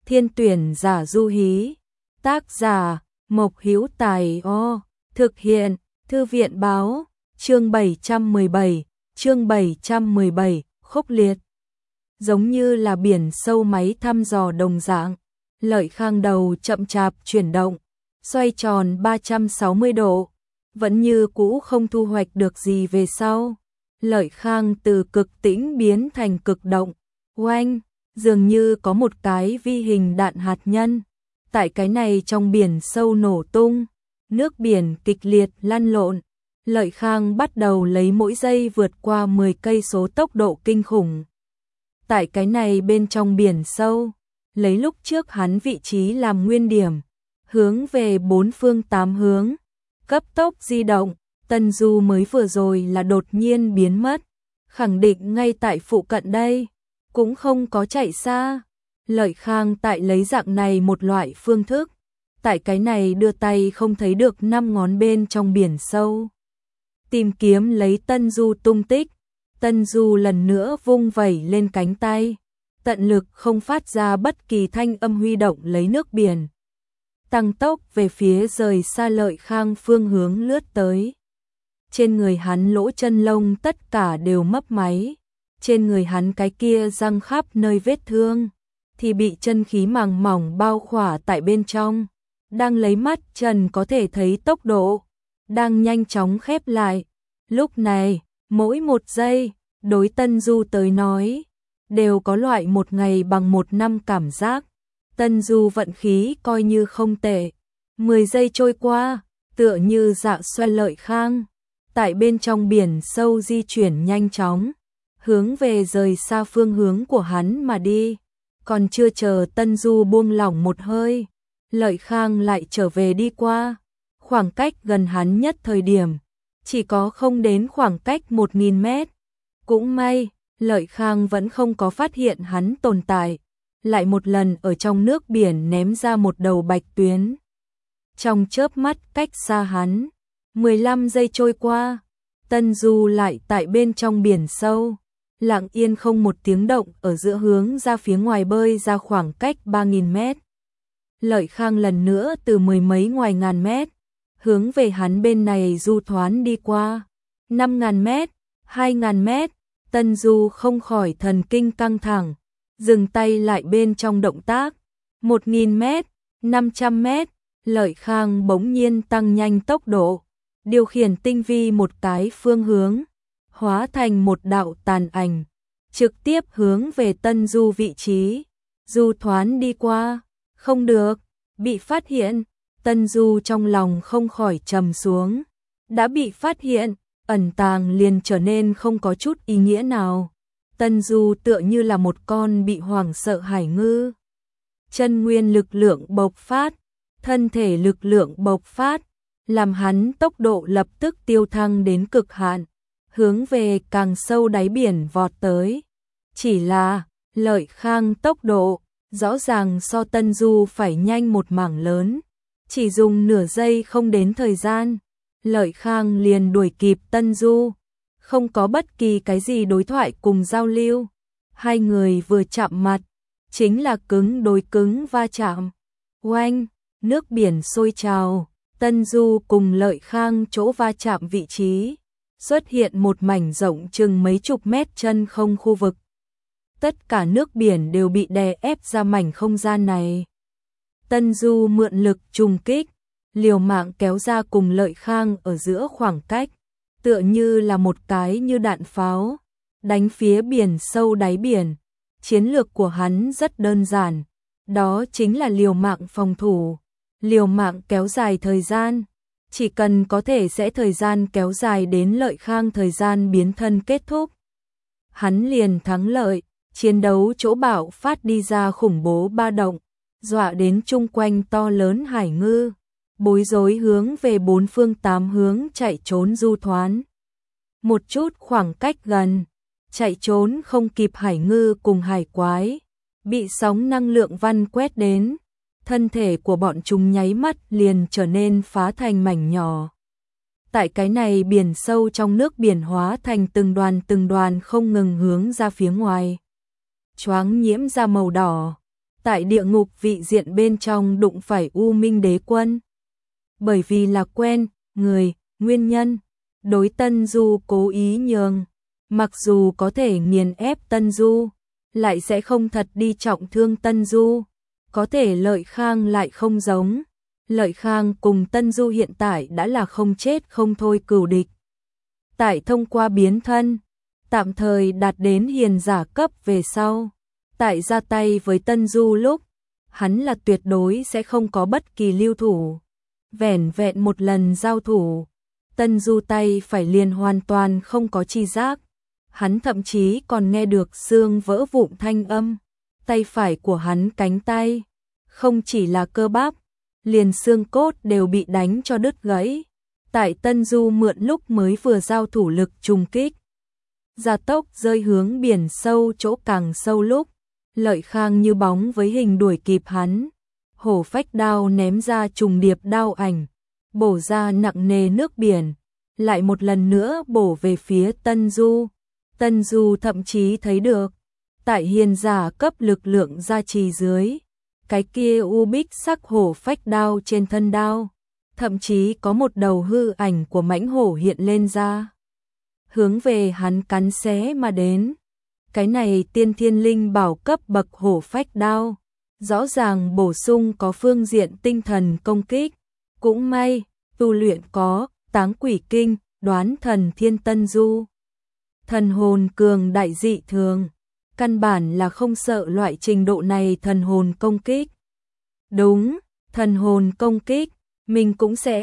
Thiên tuyển giả du hí. Tác giả Mộc Hữu Tài. Thực hiện Thư viện báo. Chương 717, khốc liệt. Giống như là biển sâu máy thăm dò đồng dạng, Lợi Khang đầu chậm chạp chuyển động, xoay tròn 360 độ, vẫn như cũ không thu hoạch được gì về sau. Lợi Khang từ cực tĩnh biến thành cực động, oanh, dường như có một cái vi hình đạn hạt nhân. Tại cái này trong biển sâu nổ tung, nước biển kịch liệt lăn lộn. Lợi Khang bắt đầu lấy mỗi giây vượt qua 10 cây số tốc độ kinh khủng. Tại cái này bên trong biển sâu, lấy lúc trước hắn vị trí làm nguyên điểm, hướng về bốn phương tám hướng, cấp tốc di động. Tân Du mới vừa rồi là đột nhiên biến mất, khẳng định ngay tại phụ cận đây, cũng không có chạy xa. Lợi Khang tại lấy dạng này một loại phương thức, tại cái này đưa tay không thấy được 5 ngón bên trong biển sâu, tìm kiếm lấy Tân Du tung tích. Tân Du lần nữa vung vẩy lên cánh tay, tận lực không phát ra bất kỳ thanh âm, huy động lấy nước biển, tăng tốc về phía rời xa Lợi Khang phương hướng lướt tới. Trên người hắn lỗ chân lông tất cả đều mấp máy, trên người hắn cái kia răng khắp nơi vết thương thì bị chân khí màng mỏng bao khỏa tại bên trong, đang lấy mắt trần có thể thấy tốc độ, đang nhanh chóng khép lại. Lúc này, mỗi một giây, đối Tân Du tới nói, đều có loại một ngày bằng một năm cảm giác. Tân Du vận khí coi như không tệ. 10 giây trôi qua, tựa như dạ xoay Lợi Khang, tại bên trong biển sâu di chuyển nhanh chóng, hướng về rời xa phương hướng của hắn mà đi. Còn chưa chờ Tân Du buông lỏng một hơi, Lợi Khang lại trở về đi qua. Khoảng cách gần hắn nhất thời điểm, chỉ có không đến khoảng cách 1000 mét. Cũng may, Lợi Khang vẫn không có phát hiện hắn tồn tại, lại một lần ở trong nước biển ném ra một đầu bạch tuyến. Trong chớp mắt cách xa hắn, 15 giây trôi qua, Tân Du lại tại bên trong biển sâu, lặng yên không một tiếng động ở giữa hướng ra phía ngoài bơi ra khoảng cách 3000 mét. Lợi Khang lần nữa từ mười mấy ngoài ngàn mét, hướng về hắn bên này du thoán đi qua. 5000 mét, 2000 mét, Tân Du không khỏi thần kinh căng thẳng, dừng tay lại bên trong động tác. 1000 mét, 500 mét, Lợi Khang bỗng nhiên tăng nhanh tốc độ, điều khiển tinh vi một cái phương hướng, hóa thành một đạo tàn ảnh, trực tiếp hướng về Tân Du vị trí, du thoán đi qua. Không được, bị phát hiện. Tân Du trong lòng không khỏi trầm xuống. Đã bị phát hiện, ẩn tàng liền trở nên không có chút ý nghĩa nào. Tân Du tựa như là một con bị hoảng sợ hải ngư. Chân nguyên lực lượng bộc phát, thân thể lực lượng bộc phát, làm hắn tốc độ lập tức tiêu thăng đến cực hạn, hướng về càng sâu đáy biển vọt tới. Chỉ là, Lợi Khang tốc độ rõ ràng so Tân Du phải nhanh một mảng lớn. Chỉ dùng nửa giây không đến thời gian, Lợi Khang liền đuổi kịp Tân Du, không có bất kỳ cái gì đối thoại cùng giao lưu. Hai người vừa chạm mặt, chính là cứng đối cứng va chạm. Oanh, nước biển sôi trào, Tân Du cùng Lợi Khang chỗ va chạm vị trí, xuất hiện một mảnh rộng chừng mấy chục mét chân không khu vực. Tất cả nước biển đều bị đè ép ra mảnh không gian này. Tân Du mượn lực trùng kích, liều mạng kéo ra cùng Lợi Khang ở giữa khoảng cách, tựa như là một cái như đạn pháo, đánh phía biển sâu đáy biển. Chiến lược của hắn rất đơn giản, đó chính là liều mạng phòng thủ, liều mạng kéo dài thời gian, chỉ cần có thể sẽ thời gian kéo dài đến Lợi Khang thời gian biến thân kết thúc, hắn liền thắng lợi. Chiến đấu chỗ bạo phát đi ra khủng bố ba động, dọa đến chung quanh to lớn hải ngư, bối rối hướng về bốn phương tám hướng chạy trốn du thoán. Một chút khoảng cách gần, chạy trốn không kịp hải ngư cùng hải quái, bị sóng năng lượng văn quét đến, thân thể của bọn chúng nháy mắt liền trở nên phá thành mảnh nhỏ. Tại cái này biển sâu trong nước biển hóa thành từng đoàn không ngừng hướng ra phía ngoài. Choáng nhiễm ra màu đỏ, tại địa ngục vị diện bên trong đụng phải U Minh Đế Quân. Bởi vì là quen người, nguyên nhân, đối Tân Du cố ý nhường, mặc dù có thể nghiền ép Tân Du, lại sẽ không thật đi trọng thương Tân Du. Có thể Lợi Khang lại không giống. Lợi Khang cùng Tân Du hiện tại đã là không chết không thôi cừu địch. Tại thông qua biến thân, tạm thời đạt đến hiền giả cấp về sau, tại ra tay với Tân Du lúc, hắn là tuyệt đối sẽ không có bất kỳ lưu thủ. Vẻn vẹn một lần giao thủ, Tân Du tay phải liền hoàn toàn không có chi giác. Hắn thậm chí còn nghe được xương vỡ vụn thanh âm. Tay phải của hắn cánh tay, không chỉ là cơ bắp, liền xương cốt đều bị đánh cho đứt gãy. Tại Tân Du mượn lúc mới vừa giao thủ lực trùng kích, gia tốc rơi hướng biển sâu chỗ càng sâu lúc, Lợi Khang như bóng với hình đuổi kịp hắn. Hổ phách đao ném ra trùng điệp đao ảnh, bổ ra nặng nề nước biển, lại một lần nữa bổ về phía Tân Du. Tân Du thậm chí thấy được, tại hiền giả cấp lực lượng gia trì dưới, cái kia u bích sắc hổ phách đao trên thân đao, thậm chí có một đầu hư ảnh của mãnh hổ hiện lên ra, hướng về hắn cắn xé mà đến. Cái này tiên thiên linh bảo cấp bậc hổ phách đao, rõ ràng bổ sung có phương diện tinh thần công kích. Cũng may, tu luyện có Táng Quỷ Kinh, Đoán Thần Thiên. Tân Du thần hồn cường đại dị thường, căn bản là không sợ loại trình độ này thần hồn công kích. Đúng, thần hồn công kích, mình cũng sẽ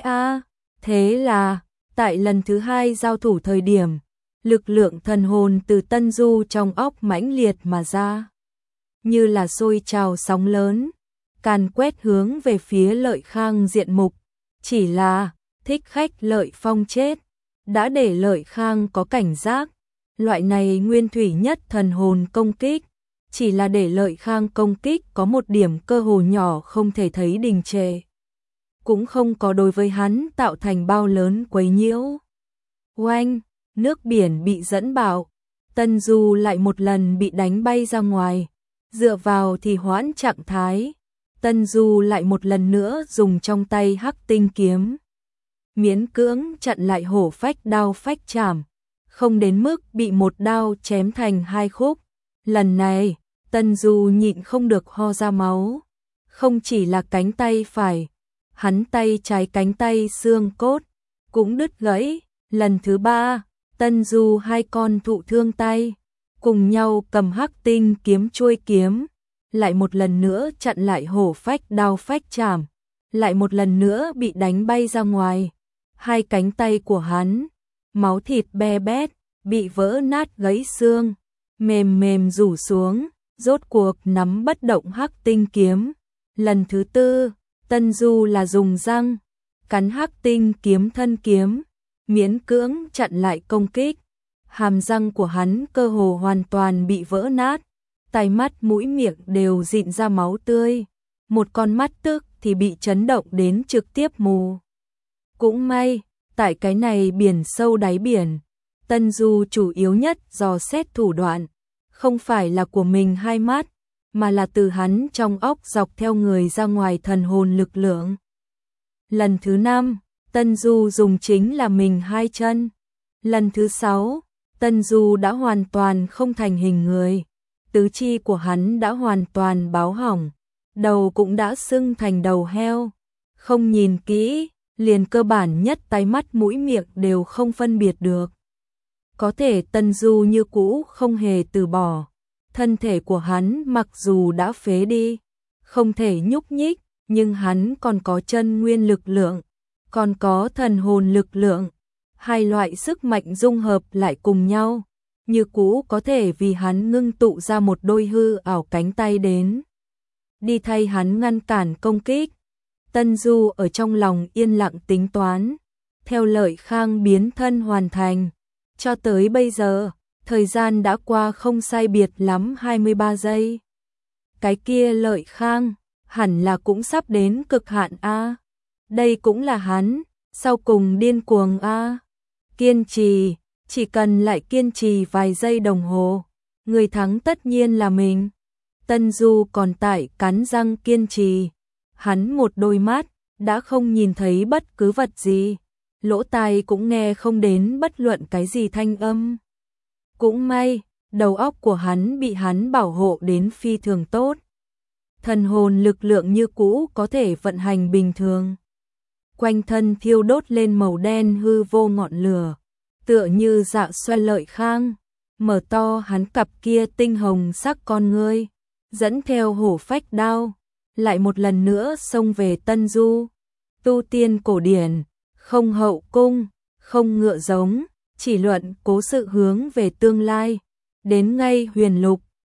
Thế là, tại lần thứ hai giao thủ thời điểm, lực lượng thần hồn từ Tân Du trong óc mãnh liệt mà ra, như là sôi trào sóng lớn, càn quét hướng về phía Lợi Khang diện mục. Chỉ là, Thích Khách Lợi Phong chết, đã để Lợi Khang có cảnh giác. Loại này nguyên thủy nhất thần hồn công kích, chỉ là để Lợi Khang công kích có một điểm cơ hồ nhỏ không thể thấy đình trệ, cũng không có đối với hắn tạo thành bao lớn quấy nhiễu. Oanh, nước biển bị dẫn bạo, Tân Du lại một lần bị đánh bay ra ngoài, dựa vào thì hoãn trạng thái. Tân Du lại một lần nữa dùng trong tay Hắc Tinh kiếm, miễn cưỡng chặn lại hổ phách đao phách chảm, không đến mức bị một đao chém thành hai khúc. Lần này, Tân Du nhịn không được ho ra máu. Không chỉ là cánh tay phải, hắn tay trái cánh tay xương cốt cũng đứt gãy. Lần thứ ba, Tân Du hai con thụ thương tay, cùng nhau cầm Hắc Tinh kiếm chuôi kiếm, lại một lần nữa chặn lại hổ phách đao phách chảm, lại một lần nữa bị đánh bay ra ngoài. Hai cánh tay của hắn, máu thịt be bét, bị vỡ nát gãy xương, mềm mềm rủ xuống, rốt cuộc nắm bất động Hắc Tinh kiếm. Lần thứ tư, Tân Du là dùng răng cắn Hắc Tinh kiếm thân kiếm, miễn cưỡng chặn lại công kích. Hàm răng của hắn cơ hồ hoàn toàn bị vỡ nát, tai mắt mũi miệng đều rịn ra máu tươi, một con mắt tức thì bị chấn động đến trực tiếp mù. Cũng may, tại cái này biển sâu đáy biển, Tân Du chủ yếu nhất dò xét thủ đoạn, không phải là của mình hai mắt, mà là từ hắn trong óc dọc theo người ra ngoài thần hồn lực lượng. Lần thứ 5, Tân Du dùng chính là mình hai chân. Lần thứ 6, Tân Du đã hoàn toàn không thành hình người, tứ chi của hắn đã hoàn toàn báo hỏng, đầu cũng đã sưng thành đầu heo. Không nhìn kỹ, liền cơ bản nhất tai mắt mũi miệng đều không phân biệt được. Có thể Tân Du như cũ không hề từ bỏ. Thân thể của hắn mặc dù đã phế đi, không thể nhúc nhích, nhưng hắn còn có chân nguyên lực lượng, còn có thần hồn lực lượng. Hai loại sức mạnh dung hợp lại cùng nhau, như cũ có thể vì hắn ngưng tụ ra một đôi hư ảo cánh tay đến, đi thay hắn ngăn cản công kích. Tân Du ở trong lòng yên lặng tính toán, theo Lợi Khang biến thân hoàn thành. Cho tới bây giờ, thời gian đã qua không sai biệt lắm 23 giây. Cái kia Lợi Khang, hẳn là cũng sắp đến cực hạn a. Đây cũng là hắn, sau cùng điên cuồng a. Kiên trì, chỉ cần lại kiên trì vài giây đồng hồ, người thắng tất nhiên là mình. Tân Du còn tại cắn răng kiên trì. Hắn một đôi mắt, đã không nhìn thấy bất cứ vật gì. Lỗ tai cũng nghe không đến bất luận cái gì thanh âm. Cũng may, đầu óc của hắn bị hắn bảo hộ đến phi thường tốt. Thần hồn lực lượng như cũ có thể vận hành bình thường. Quanh thân thiêu đốt lên màu đen hư vô ngọn lửa, tựa như Dạ Xoay Lợi Khang, mở to hắn cặp kia tinh hồng sắc con ngươi, dẫn theo hổ phách đao, lại một lần nữa xông về Tân Du. Tu tiên cổ điển, không hậu cung, không ngựa giống, chỉ luận cố sự hướng về tương lai, đến ngay huyền lục,